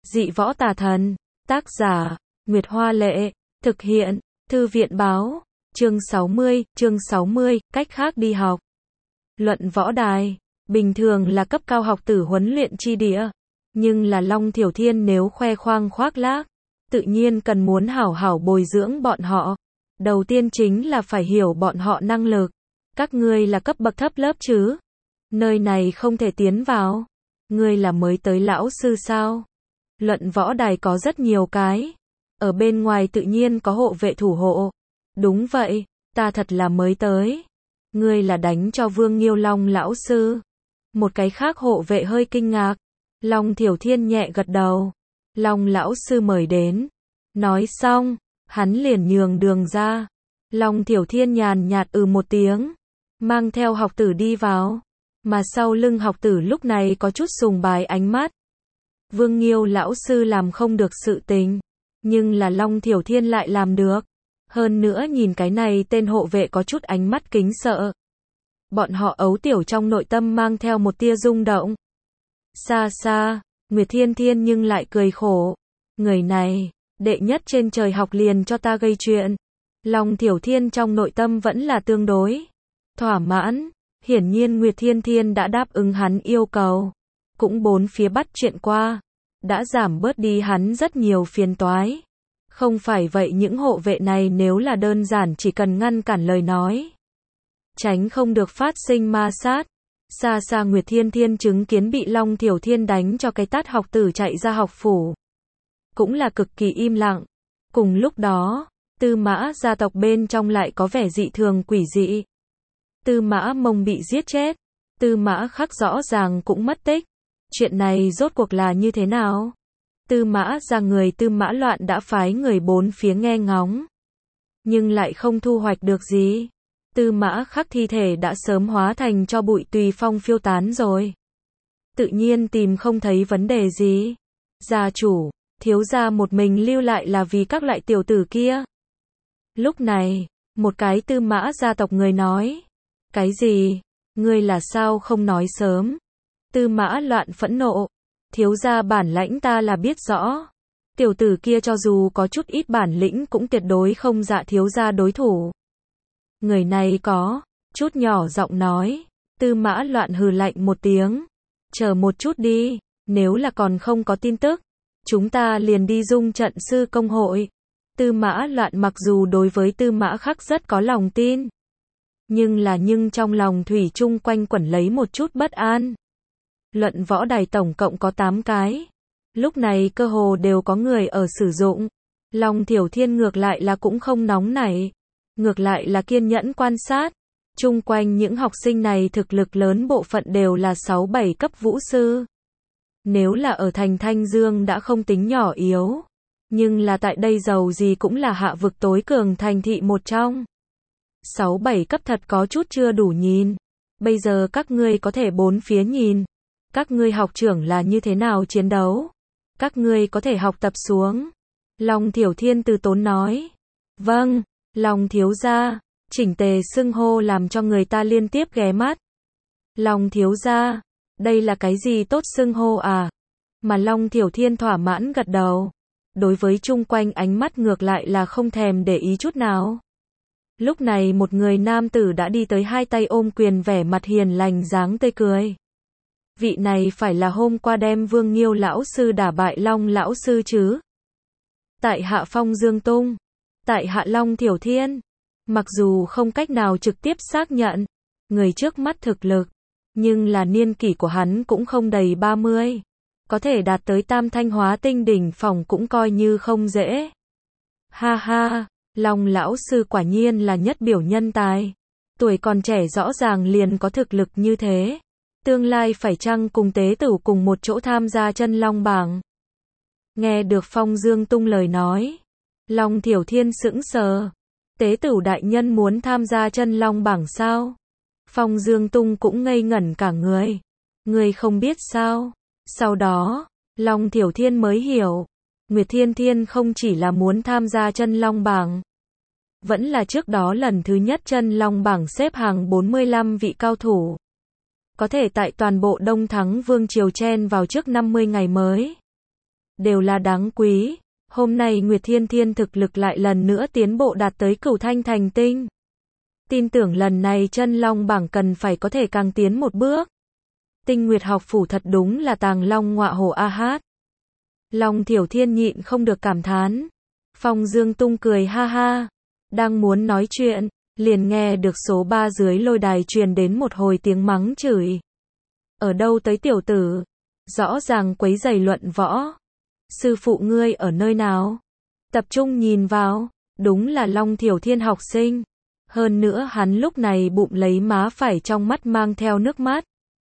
Dị võ tà thần. Tác giả, Nguyệt Hoa Lệ. Thực hiện, Thư viện Báo. Chương 60, cách khác đi học. Luận võ đài. Bình thường là cấp cao học tử huấn luyện chi địa. Nhưng là Long Thiểu Thiên nếu khoe khoang khoác lác, tự nhiên cần muốn hảo hảo bồi dưỡng bọn họ. Đầu tiên chính là phải hiểu bọn họ năng lực. Các ngươi là cấp bậc thấp lớp chứ? Nơi này không thể tiến vào. Ngươi là mới tới lão sư sao? Luận võ đài có rất nhiều cái. Ở bên ngoài tự nhiên có hộ vệ thủ hộ. Đúng vậy, ta thật là mới tới. Ngươi là đánh cho Vương Nghiêu Long lão sư. Một cái khác hộ vệ hơi kinh ngạc. Long Thiểu Thiên nhẹ gật đầu. Long lão sư mời đến. Nói xong, hắn liền nhường đường ra. Long Thiểu Thiên nhàn nhạt một tiếng, mang theo học tử đi vào. Mà sau lưng học tử lúc này có chút sùng bái ánh mắt. Vương Nghiêu lão sư làm không được sự tình, nhưng là Long Thiểu Thiên lại làm được. Hơn nữa nhìn cái này tên hộ vệ có chút ánh mắt kính sợ. Bọn họ ấu tiểu trong nội tâm mang theo một tia rung động. Xa xa, Nguyệt Thiên Thiên nhưng lại cười khổ. Người này, đệ nhất trên trời học liền cho ta gây chuyện. Long Thiểu Thiên trong nội tâm vẫn là tương đối thỏa mãn. Hiển nhiên Nguyệt Thiên Thiên đã đáp ứng hắn yêu cầu. Cũng bốn phía bắt chuyện qua. Đã giảm bớt đi hắn rất nhiều phiền toái. Không phải vậy những hộ vệ này nếu là đơn giản chỉ cần ngăn cản lời nói, tránh không được phát sinh ma sát. Xa xa Nguyệt Thiên Thiên chứng kiến bị Long Thiểu Thiên đánh cho cái tát học tử chạy ra học phủ. Cũng là cực kỳ im lặng. Cùng lúc đó, Tư Mã gia tộc bên trong lại có vẻ dị thường quỷ dị. Tư Mã Mông bị giết chết. Tư Mã Khắc rõ ràng cũng mất tích. Chuyện này rốt cuộc là như thế nào? Tư Mã gia người Tư Mã Loạn đã phái người bốn phía nghe ngóng. Nhưng lại không thu hoạch được gì. Tư Mã Khắc thi thể đã sớm hóa thành cho bụi tùy phong phiêu tán rồi. Tự nhiên tìm không thấy vấn đề gì. Gia chủ, thiếu gia một mình lưu lại là vì các loại tiểu tử kia. Lúc này, một cái Tư Mã gia tộc người nói. Cái gì? Ngươi là sao không nói sớm? Tư Mã Loạn phẫn nộ. Thiếu gia bản lãnh ta là biết rõ. Tiểu tử kia cho dù có chút ít bản lĩnh cũng tuyệt đối không dạ thiếu gia đối thủ. Người này có chút nhỏ giọng nói. Tư Mã Loạn hừ lạnh một tiếng. Chờ một chút đi, nếu là còn không có tin tức, chúng ta liền đi dung trận sư công hội. Tư Mã Loạn mặc dù đối với Tư Mã Khắc rất có lòng tin, nhưng trong lòng thủy chung quanh quẩn lấy một chút bất an. Luận võ đài tổng cộng có 8 cái. Lúc này cơ hồ đều có người ở sử dụng. Long Thiểu Thiên ngược lại là cũng không nóng nảy. Ngược lại là kiên nhẫn quan sát. Chung quanh những học sinh này thực lực lớn bộ phận đều là 6-7 cấp vũ sư. Nếu là ở thành Thanh Dương đã không tính nhỏ yếu. Nhưng là tại đây dầu gì cũng là hạ vực tối cường thành thị một trong. 6-7 cấp thật có chút chưa đủ nhìn. Bây giờ các ngươi có thể bốn phía nhìn. Các ngươi học trưởng là như thế nào chiến đấu? Các ngươi có thể học tập xuống. Long Thiểu Thiên từ tốn nói. Vâng, Long thiếu gia. Chỉnh tề xưng hô làm cho người ta liên tiếp ghé mắt. Long thiếu gia, đây là cái gì tốt xưng hô à? Mà Long Thiểu Thiên thỏa mãn gật đầu. Đối với chung quanh ánh mắt ngược lại là không thèm để ý chút nào. Lúc này một người nam tử đã đi tới hai tay ôm quyền vẻ mặt hiền lành dáng tươi cười. Vị này phải là hôm qua đem Vương Nghiêu lão sư đả bại Long lão sư chứ? Tại hạ Phong Dương Tung. Tại hạ Long Thiểu Thiên. Mặc dù không cách nào trực tiếp xác nhận người trước mắt thực lực, nhưng là niên kỷ của hắn cũng không đầy 30. Có thể đạt tới tam thanh hóa tinh đỉnh phòng cũng coi như không dễ. Ha ha, Long lão sư quả nhiên là nhất biểu nhân tài. Tuổi còn trẻ rõ ràng liền có thực lực như thế. Tương lai phải chăng cùng tế tử cùng một chỗ tham gia chân long bảng? Nghe được Phong Dương Tung lời nói, Long Thiểu Thiên sững sờ. Tế tử đại nhân muốn tham gia chân long bảng sao? Phong Dương Tung cũng ngây ngẩn cả người. Người không biết sao? Sau đó, Long Thiểu Thiên mới hiểu. Nguyệt Thiên Thiên không chỉ là muốn tham gia chân long bảng, vẫn là trước đó lần thứ nhất chân long bảng xếp hàng 45 vị cao thủ. Có thể tại toàn bộ Đông Thắng Vương Triều chen vào trước 50 ngày mới. đều là đáng quý. Hôm nay Nguyệt Thiên Thiên thực lực lại lần nữa tiến bộ đạt tới Cửu Thanh Thành Tinh. Tin tưởng lần này chân long bảng cần phải có thể càng tiến một bước. Tinh Nguyệt học phủ thật đúng là tàng long ngọa hổ a hát. Long Thiểu Thiên nhịn không được cảm thán. Phong Dương Tung cười ha ha. Đang muốn nói chuyện, liền nghe được số 3 dưới lôi đài truyền đến một hồi tiếng mắng chửi. Ở đâu tới tiểu tử? Rõ ràng quấy rầy luận võ. Sư phụ ngươi ở nơi nào? Tập trung nhìn vào, đúng là Long Thiểu Thiên học sinh. Hơn nữa hắn lúc này bụng lấy má phải trong mắt mang theo nước mắt.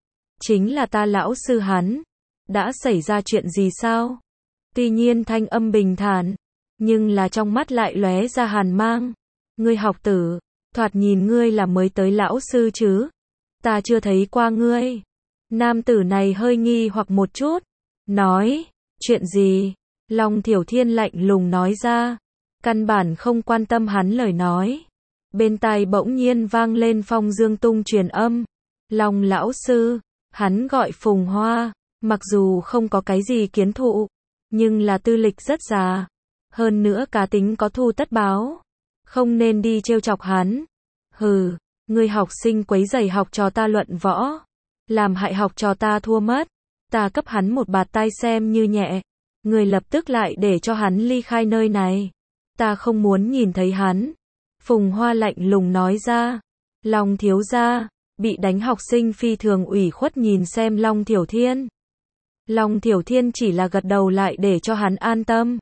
Chính là ta lão sư hắn. Đã xảy ra chuyện gì sao? Tuy nhiên thanh âm bình thản, nhưng là trong mắt lại lóe ra hàn mang. Ngươi học tử, thoạt nhìn ngươi là mới tới lão sư chứ? Ta chưa thấy qua ngươi. Nam tử này hơi nghi hoặc một chút. Nói, chuyện gì? Long Thiểu Thiên lạnh lùng nói ra. Căn bản không quan tâm hắn lời nói. Bên tai bỗng nhiên vang lên Phong Dương Tung truyền âm. Long lão sư, hắn gọi Phùng Hoa, mặc dù không có cái gì kiến thụ, nhưng là tư lịch rất già. Hơn nữa cá tính có thu tất báo. Không nên đi trêu chọc hắn. Hừ, ngươi học sinh quấy rầy học trò ta luận võ. Làm hại học trò ta thua mất. Ta cấp hắn một bạt tai xem như nhẹ. Ngươi lập tức lại để cho hắn ly khai nơi này. Ta không muốn nhìn thấy hắn. Phùng Hoa lạnh lùng nói ra. Long thiếu gia, bị đánh học sinh phi thường ủy khuất nhìn xem Long Thiểu Thiên. Long Thiểu Thiên chỉ là gật đầu lại để cho hắn an tâm.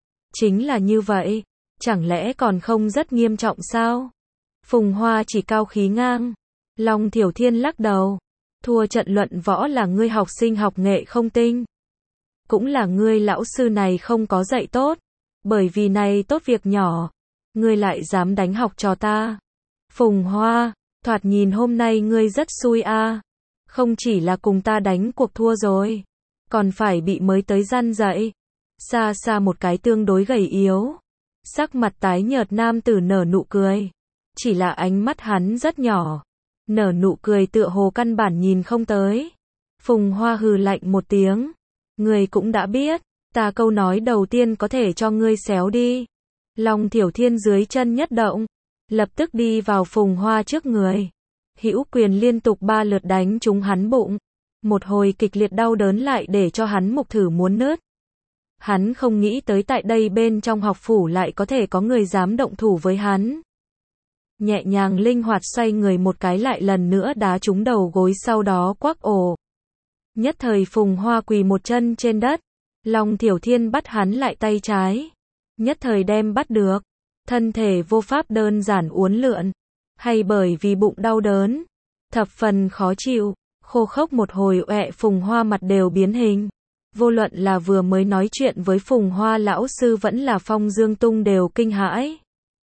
Chính là như vậy, chẳng lẽ còn không rất nghiêm trọng sao? Phùng Hoa chỉ cao khí ngang. Long Thiểu Thiên lắc đầu. Thua trận luận võ là ngươi học sinh học nghệ không tinh. Cũng là ngươi lão sư này không có dạy tốt. Bởi vì này tốt việc nhỏ. Ngươi lại dám đánh học trò ta. Phùng Hoa, thoạt nhìn hôm nay ngươi rất xui a. Không chỉ là cùng ta đánh cuộc thua rồi, còn phải bị mới tới răn dạy. Xa xa một cái tương đối gầy yếu, sắc mặt tái nhợt nam tử nở nụ cười. Chỉ là ánh mắt hắn rất nhỏ, nở nụ cười tựa hồ căn bản nhìn không tới. Phùng Hoa hừ lạnh một tiếng. Ngươi cũng đã biết, ta câu nói đầu tiên có thể cho ngươi xéo đi. Long Thiểu Thiên dưới chân nhất động, lập tức đi vào Phùng Hoa trước người. Hữu quyền liên tục 3 lượt đánh trúng hắn bụng. Một hồi kịch liệt đau đớn lại để cho hắn mục thử muốn nứt. Hắn không nghĩ tới tại đây bên trong học phủ lại có thể có người dám động thủ với hắn. Nhẹ nhàng linh hoạt xoay người một cái lại lần nữa đá trúng đầu gối sau đó quắc ồ. Nhất thời Phùng Hoa quỳ một chân trên đất. Long Thiểu Thiên bắt hắn lại tay trái. Nhất thời đem bắt được. Thân thể vô pháp đơn giản uốn lượn. Hay bởi vì bụng đau đớn. Thập phần khó chịu. Khô khốc một hồi ọe Phùng Hoa mặt đều biến hình. Vô luận là vừa mới nói chuyện với Phùng Hoa lão sư vẫn là Phong Dương Tung đều kinh hãi.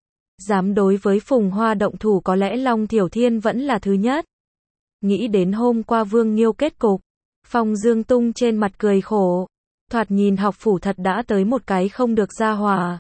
Dám đối với Phùng Hoa động thủ có lẽ Long Thiểu Thiên vẫn là thứ nhất. Nghĩ đến hôm qua Vương Nghiêu kết cục. Phong Dương Tung trên mặt cười khổ. Thoạt nhìn học phủ thật đã tới một cái không được gia hòa.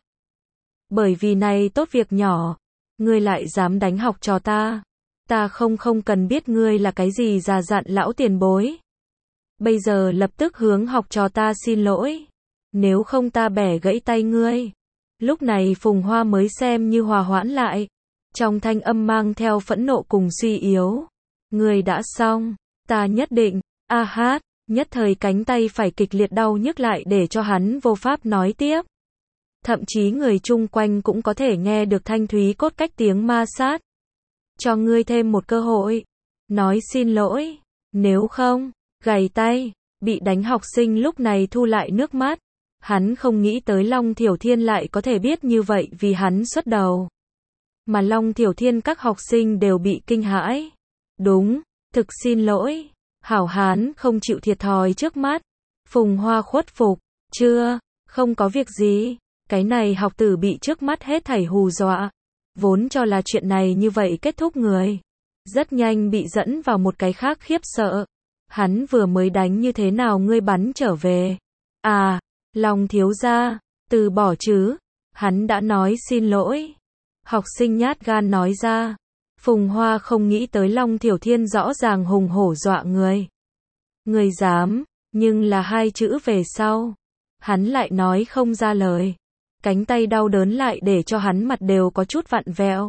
Bởi vì này tốt việc nhỏ. Ngươi lại dám đánh học trò ta. Ta không cần biết ngươi là cái gì già dặn lão tiền bối. Bây giờ lập tức hướng học trò ta xin lỗi. Nếu không ta bẻ gãy tay ngươi. Lúc này Phùng Hoa mới xem như hòa hoãn lại. Trong thanh âm mang theo phẫn nộ cùng suy yếu. Ngươi đã xong. Ta nhất định. A hát. Nhất thời cánh tay phải kịch liệt đau nhức lại để cho hắn vô pháp nói tiếp. Thậm chí người chung quanh cũng có thể nghe được thanh thúy cốt cách tiếng ma sát. Cho ngươi thêm một cơ hội. Nói xin lỗi. Nếu không, gầy tay. Bị đánh học sinh lúc này thu lại nước mắt. Hắn không nghĩ tới Long Thiểu Thiên lại có thể biết như vậy vì hắn xuất đầu. Mà Long Thiểu Thiên các học sinh đều bị kinh hãi. Đúng, thực xin lỗi. Hảo hán không chịu thiệt thòi trước mắt. Phùng Hoa khuất phục. Chưa, không có việc gì. Cái này học tử bị trước mắt hết thảy hù dọa. Vốn cho là chuyện này như vậy kết thúc người. Rất nhanh bị dẫn vào một cái khác khiếp sợ. Hắn vừa mới đánh như thế nào ngươi bắn trở về. À, Long thiếu gia, từ bỏ chứ. Hắn đã nói xin lỗi. Học sinh nhát gan nói ra. Phùng Hoa không nghĩ tới Long Thiểu Thiên rõ ràng hùng hổ dọa người. Người dám, nhưng là 2 chữ về sau. Hắn lại nói không ra lời. Cánh tay đau đớn lại để cho hắn mặt đều có chút vặn vẹo.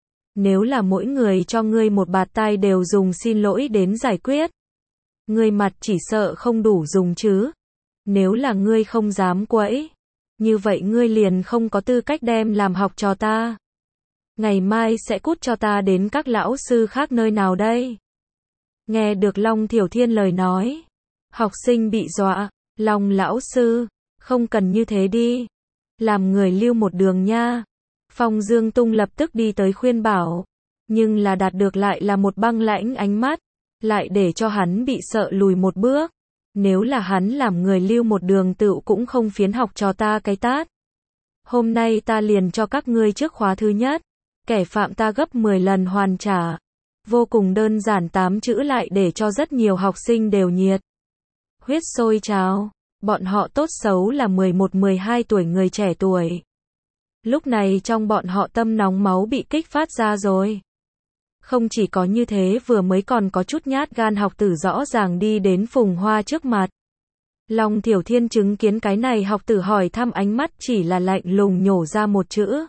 Nếu là mỗi người cho ngươi một bạt tai đều dùng xin lỗi đến giải quyết, ngươi mặt chỉ sợ không đủ dùng chứ. Nếu là ngươi không dám quẫy, như vậy ngươi liền không có tư cách đem làm học trò ta. Ngày mai sẽ cút cho ta đến các lão sư khác nơi nào đây? Nghe được Long Thiểu Thiên lời nói, học sinh bị dọa. Long lão sư, không cần như thế đi. Làm người lưu một đường nha. Phong Dương Tung lập tức đi tới khuyên bảo. Nhưng là đạt được lại là một băng lãnh ánh mắt. Lại để cho hắn bị sợ lùi một bước. Nếu là hắn làm người lưu một đường tựu cũng không phiến học cho ta cái tát. Hôm nay ta liền cho các ngươi trước khóa thứ nhất. Kẻ phạm ta gấp 10 lần hoàn trả. Vô cùng đơn giản 8 chữ lại để cho rất nhiều học sinh đều nhiệt huyết sôi trào. Bọn họ tốt xấu là 11-12 tuổi người trẻ tuổi. Lúc này trong bọn họ tâm nóng máu bị kích phát ra rồi. Không chỉ có như thế, vừa mới còn có chút nhát gan học tử rõ ràng đi đến Phùng Hoa trước mặt. Long Thiểu Thiên chứng kiến cái này học tử hỏi thăm ánh mắt chỉ là lạnh lùng nhổ ra một chữ.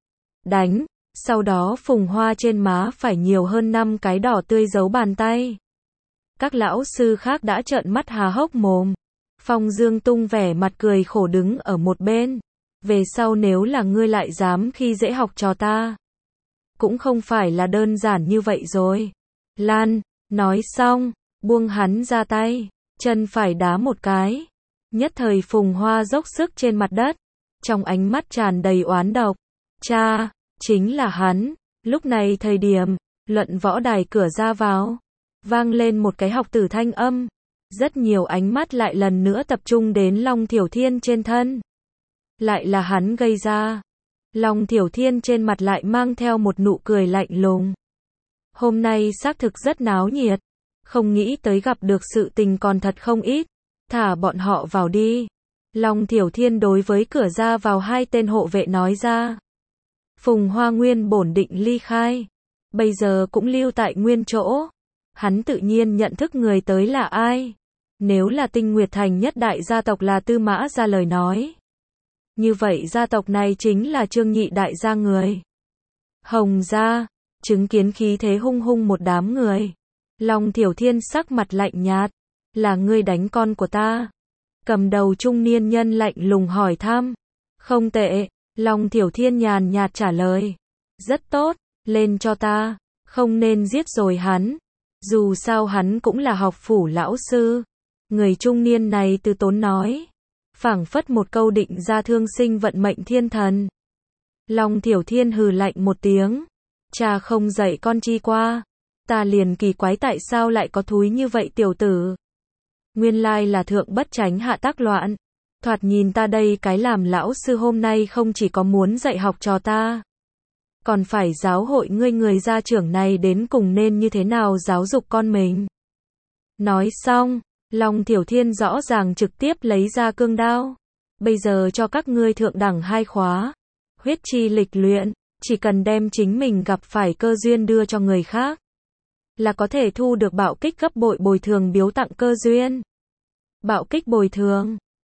Đánh. Sau đó Phùng Hoa trên má phải nhiều hơn 5 cái đỏ tươi dấu bàn tay. Các lão sư khác đã trợn mắt há hốc mồm. Phong Dương Tung vẻ mặt cười khổ đứng ở một bên. Về sau nếu là ngươi lại dám khi dễ học trò ta, cũng không phải là đơn giản như vậy rồi. Lan, nói xong, buông hắn ra tay, chân phải đá một cái. Nhất thời Phùng Hoa dốc sức trên mặt đất, trong ánh mắt tràn đầy oán độc. Cha, chính là hắn. Lúc này thời điểm, luận võ đài cửa ra vào, vang lên một cái học tử thanh âm. Rất nhiều ánh mắt lại lần nữa tập trung đến Long Thiểu Thiên trên thân. Lại là hắn gây ra. Long Thiểu Thiên trên mặt lại mang theo một nụ cười lạnh lùng. Hôm nay xác thực rất náo nhiệt. Không nghĩ tới gặp được sự tình còn thật không ít. Thả bọn họ vào đi. Long Thiểu Thiên đối với cửa ra vào 2 tên hộ vệ nói ra. Phùng Hoa nguyên bổn định ly khai. Bây giờ cũng lưu tại nguyên chỗ. Hắn tự nhiên nhận thức người tới là ai. Nếu là Tinh Nguyệt Thành nhất đại gia tộc là Tư Mã gia lời nói, như vậy gia tộc này chính là Trương nhị đại gia người. Hồng gia, chứng kiến khí thế hung hung một đám người. Long Thiểu Thiên sắc mặt lạnh nhạt. Là ngươi đánh con của ta? Cầm đầu trung niên nhân lạnh lùng hỏi thăm. Không tệ, Long Thiểu Thiên nhàn nhạt trả lời. Rất tốt, lên cho ta. Không nên giết rồi hắn. Dù sao hắn cũng là học phủ lão sư. Người trung niên này từ tốn nói. Phảng phất một câu định ra thương sinh vận mệnh thiên thần. Long Thiểu Thiên hừ lạnh một tiếng. Cha không dạy con chi qua. Ta liền kỳ quái tại sao lại có thúi như vậy tiểu tử. Nguyên lai là thượng bất tránh hạ tác loạn. Thoạt nhìn ta đây cái làm lão sư hôm nay không chỉ có muốn dạy học trò ta, còn phải giáo hội ngươi người gia trưởng này đến cùng nên như thế nào giáo dục con mình. Nói xong, Long Thiểu Thiên rõ ràng trực tiếp lấy ra cương đao. Bây giờ cho các ngươi thượng đẳng 2 khóa. Huyết chi lịch luyện, chỉ cần đem chính mình gặp phải cơ duyên đưa cho người khác, là có thể thu được bạo kích gấp bội bồi thường biếu tặng cơ duyên. Bạo kích bồi thường.